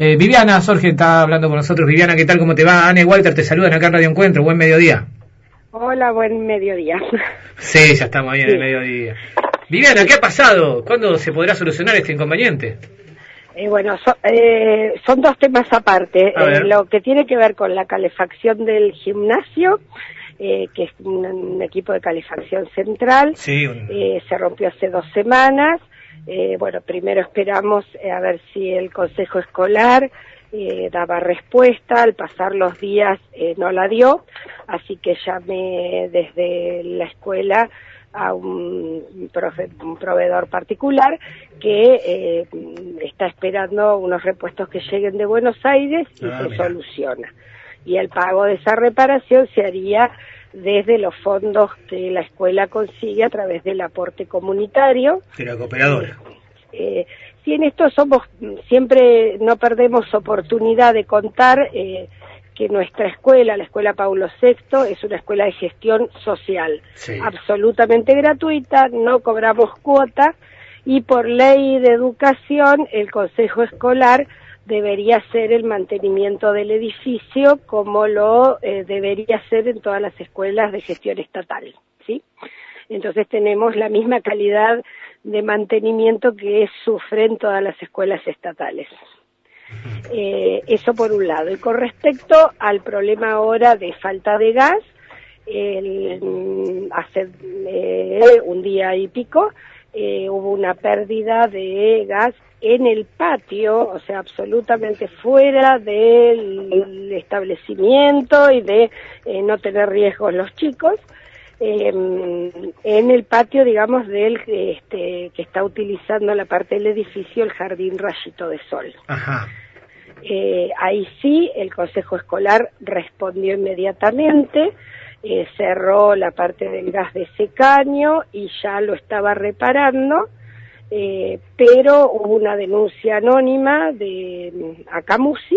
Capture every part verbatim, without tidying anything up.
Eh, Viviana Sorge está hablando con nosotros. Viviana, ¿qué tal? ¿Cómo te va? Ana y Walter te saludan acá en Radio Encuentro. Buen mediodía. Hola, buen mediodía. Sí, ya estamos bien Sí. en el mediodía. Viviana, ¿qué ha pasado? ¿Cuándo se podrá solucionar este inconveniente? Eh, bueno, so, eh, son dos temas aparte. A Eh, ver. lo que tiene que ver con la calefacción del gimnasio, eh, que es un, un equipo de calefacción central, Sí, un... eh, se rompió hace dos semanas. Eh, bueno, primero esperamos eh, a ver si el consejo escolar eh, daba respuesta. Al pasar los días eh, no la dio, así que llamé desde la escuela a un, profe, un proveedor particular que eh, está esperando unos repuestos que lleguen de Buenos Aires y Ah, se mira. soluciona. Y el pago de esa reparación se haría desde los fondos que la escuela consigue a través del aporte comunitario. de la cooperadora. Eh, si en esto somos, siempre no perdemos oportunidad de contar eh, que nuestra escuela, la Escuela Paulo sexto, es una escuela de gestión social, Sí. absolutamente gratuita, no cobramos cuota y por ley de educación el consejo escolar debería hacer el mantenimiento del edificio como lo eh, debería hacer en todas las escuelas de gestión estatal, ¿sí? Entonces tenemos la misma calidad de mantenimiento que sufren todas las escuelas estatales. Eh, eso por un lado. Y con respecto al problema ahora de falta de gas, el, hace eh, un día y pico eh, hubo una pérdida de gas en el patio, o sea, absolutamente fuera del establecimiento y de eh, no tener riesgos los chicos. Eh, en el patio, digamos, del este, que está utilizando la parte del edificio, el Jardín Rayito de Sol. Ajá. Eh, ahí sí, el consejo escolar respondió inmediatamente, eh, cerró la parte del gas de ese caño y ya lo estaba reparando, eh, pero hubo una denuncia anónima de a Camusi,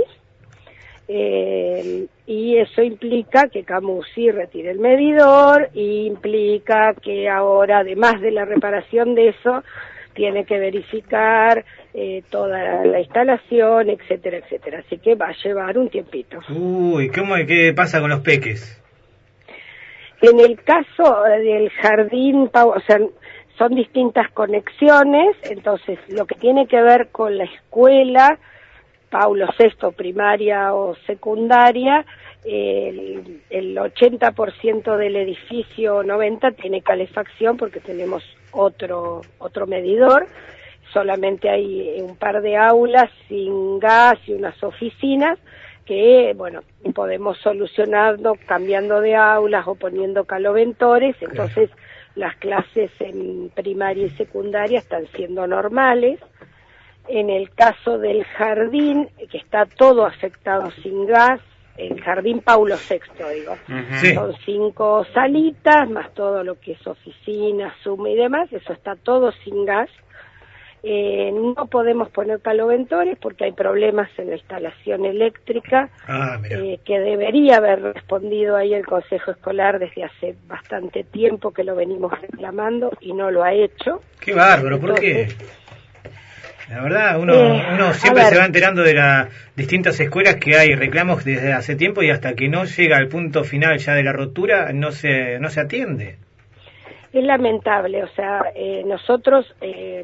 eh, y eso implica que Camusi retire el medidor, y implica que ahora, además de la reparación de eso, tiene que verificar eh, toda la instalación, etcétera, etcétera. Así que va a llevar un tiempito. Uy, ¿cómo, ¿qué pasa con los peques? En el caso del jardín, o sea, son distintas conexiones, entonces lo que tiene que ver con la escuela, Paulo sexto, primaria o secundaria, el, el ochenta por ciento del edificio, noventa por ciento, tiene calefacción porque tenemos otro otro medidor. Solamente hay un par de aulas sin gas y unas oficinas que, bueno, podemos solucionarlo cambiando de aulas o poniendo caloventores. Entonces las clases en primaria y secundaria están siendo normales. En el caso del jardín, que está todo afectado sin gas, el jardín Paulo sexto, digo, Uh-huh. Sí. son cinco salitas, más todo lo que es oficina, Zoom y demás, eso está todo sin gas. Eh, no podemos poner caloventores porque hay problemas en la instalación eléctrica, Ah, mira. eh, que debería haber respondido ahí el consejo escolar desde hace bastante tiempo que lo venimos reclamando y no lo ha hecho. Qué bárbaro, ¿por qué? Entonces, La verdad, uno, Eh, uno siempre a ver. se va enterando de las distintas escuelas que hay reclamos desde hace tiempo y hasta que no llega al punto final ya de la rotura no se no se atiende. Es lamentable, o sea, eh, nosotros, eh,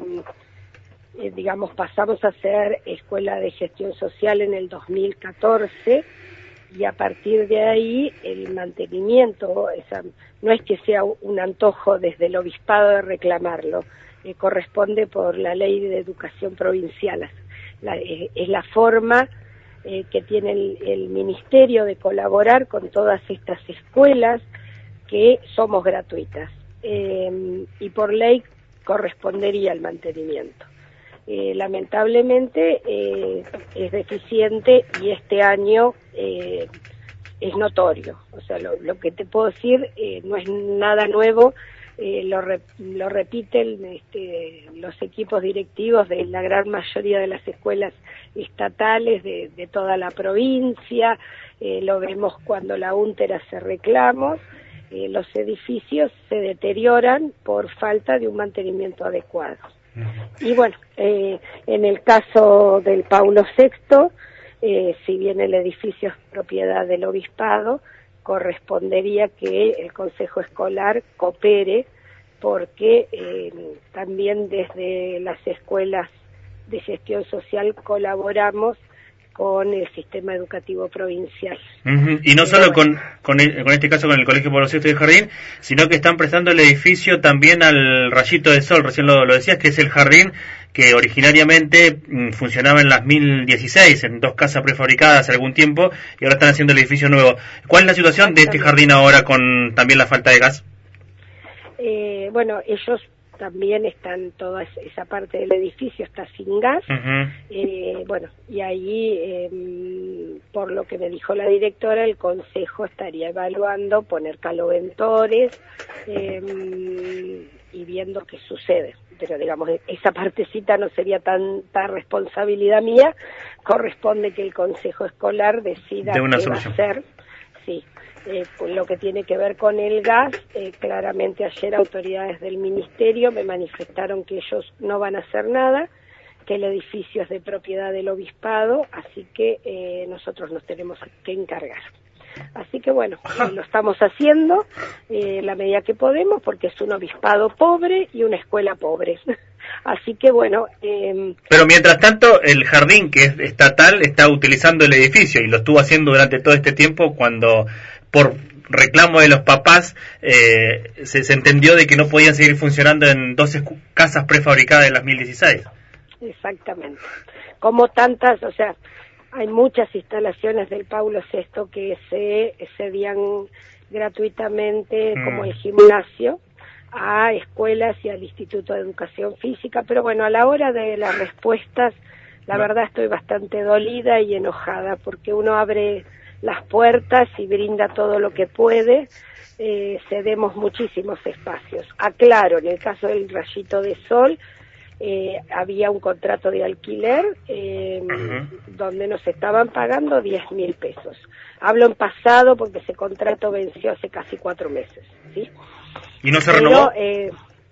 eh, digamos, pasamos a ser escuela de gestión social en el dos mil catorce y a partir de ahí el mantenimiento, o sea, no es que sea un antojo desde el obispado de reclamarlo, eh, corresponde por la ley de educación provincial, la, eh, es la forma eh, que tiene el, el ministerio de colaborar con todas estas escuelas que somos gratuitas, eh, y por ley correspondería el mantenimiento. Eh, lamentablemente eh, es deficiente y este año eh, es notorio, o sea, lo, lo que te puedo decir eh, no es nada nuevo. Eh, lo, re, lo repiten este, los equipos directivos de la gran mayoría de las escuelas estatales de, de toda la provincia, eh, lo vemos cuando la UNTER hace reclamos, eh, los edificios se deterioran por falta de un mantenimiento adecuado. Y bueno, eh, en el caso del Paulo sexto, eh, si bien el edificio es propiedad del obispado, correspondería que el Consejo Escolar coopere, porque eh, también desde las escuelas de gestión social colaboramos con el sistema educativo provincial. Uh-huh. Y no solo con, con, el, con este caso con el Colegio Pablo sexto y el Jardín, sino que están prestando el edificio también al Rayito de Sol, recién lo, lo decías, que es el jardín que originariamente mmm, funcionaba en las mil dieciséis, en dos casas prefabricadas hace algún tiempo, y ahora están haciendo el edificio nuevo. ¿Cuál es la situación de este jardín ahora con también la falta de gas? Eh, bueno, ellos también están, toda esa parte del edificio está sin gas, uh-huh. eh, bueno, y ahí, eh, por lo que me dijo la directora, el consejo estaría evaluando poner caloventores eh, y viendo qué sucede, pero digamos, esa partecita no sería tanta responsabilidad mía, corresponde que el consejo escolar decida de una qué solución. va a hacer, sí. Eh, lo que tiene que ver con el gas, eh, claramente ayer autoridades del ministerio me manifestaron que ellos no van a hacer nada, que el edificio es de propiedad del obispado, así que eh, nosotros nos tenemos que encargar. Así que bueno, eh, lo estamos haciendo eh, la medida que podemos, porque es un obispado pobre y una escuela pobre. Así que bueno... Eh, Pero mientras tanto, el jardín, que es estatal, está utilizando el edificio, y lo estuvo haciendo durante todo este tiempo cuando... por reclamo de los papás, eh, se, se entendió de que no podían seguir funcionando en doce casas prefabricadas de las mil dieciséis. Exactamente. Como tantas, o sea, hay muchas instalaciones del Paulo sexto que se cedían gratuitamente, mm. como el gimnasio, a escuelas y al Instituto de Educación Física, pero bueno, a la hora de las respuestas, la no. verdad estoy bastante dolida y enojada, porque uno abre las puertas y brinda todo lo que puede, eh, cedemos muchísimos espacios. Aclaro, en el caso del Rayito de Sol, eh, había un contrato de alquiler eh, uh-huh. donde nos estaban pagando diez mil pesos. Hablo en pasado porque ese contrato venció hace casi cuatro meses, ¿sí? ¿Y no se renovó? Pero, eh,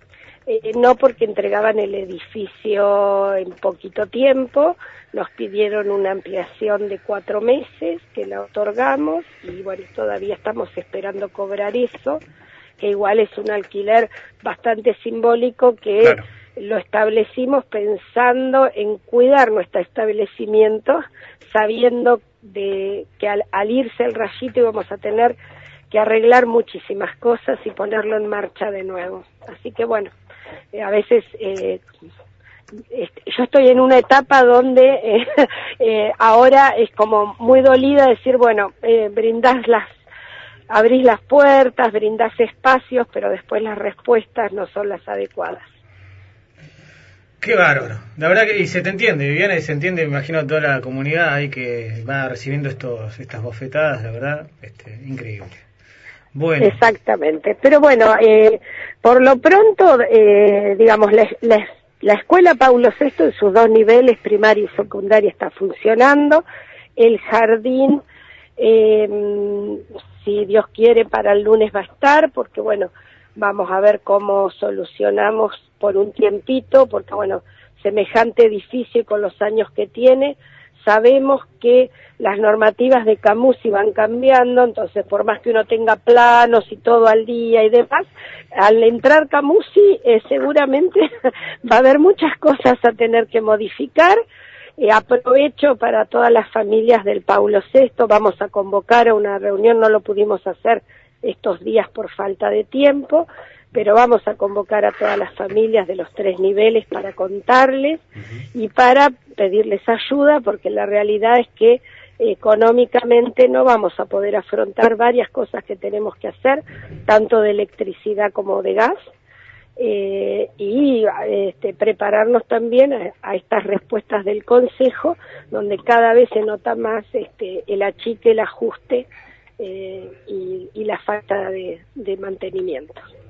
eh, no, porque entregaban el edificio en poquito tiempo. Nos pidieron una ampliación de cuatro meses, que la otorgamos, y bueno, todavía estamos esperando cobrar eso, que igual es un alquiler bastante simbólico, que claro. lo establecimos pensando en cuidar nuestro establecimiento, sabiendo de que al, al irse el Rayito íbamos a tener que arreglar muchísimas cosas y ponerlo en marcha de nuevo. Así que bueno, eh, a veces... Eh, yo estoy en una etapa donde eh, eh, ahora es como muy dolida decir, bueno, eh, brindás las, abrís las puertas, brindás espacios, pero después las respuestas no son las adecuadas. Qué bárbaro, la verdad que y se te entiende, Viviana, y se entiende, me imagino, toda la comunidad ahí que va recibiendo estos estas bofetadas, la verdad, este, increíble. Bueno. Exactamente, pero bueno, eh, por lo pronto, eh, digamos, les, les La escuela Paulo sexto en sus dos niveles, primaria y secundaria, está funcionando. El jardín, eh, si Dios quiere, para el lunes va a estar, porque bueno, vamos a ver cómo solucionamos por un tiempito, porque bueno, semejante edificio y con los años que tiene, sabemos que las normativas de Camusi van cambiando, entonces por más que uno tenga planos y todo al día y demás, al entrar Camusi eh, seguramente va a haber muchas cosas a tener que modificar. Eh, aprovecho para todas las familias del Paulo sexto, vamos a convocar a una reunión, no lo pudimos hacer estos días por falta de tiempo, pero vamos a convocar a todas las familias de los tres niveles para contarles uh-huh. y para pedirles ayuda, porque la realidad es que económicamente no vamos a poder afrontar varias cosas que tenemos que hacer, tanto de electricidad como de gas, eh, y este, prepararnos también a, a estas respuestas del Consejo, donde cada vez se nota más este, el achique, el ajuste eh, y, y la falta de, de mantenimiento.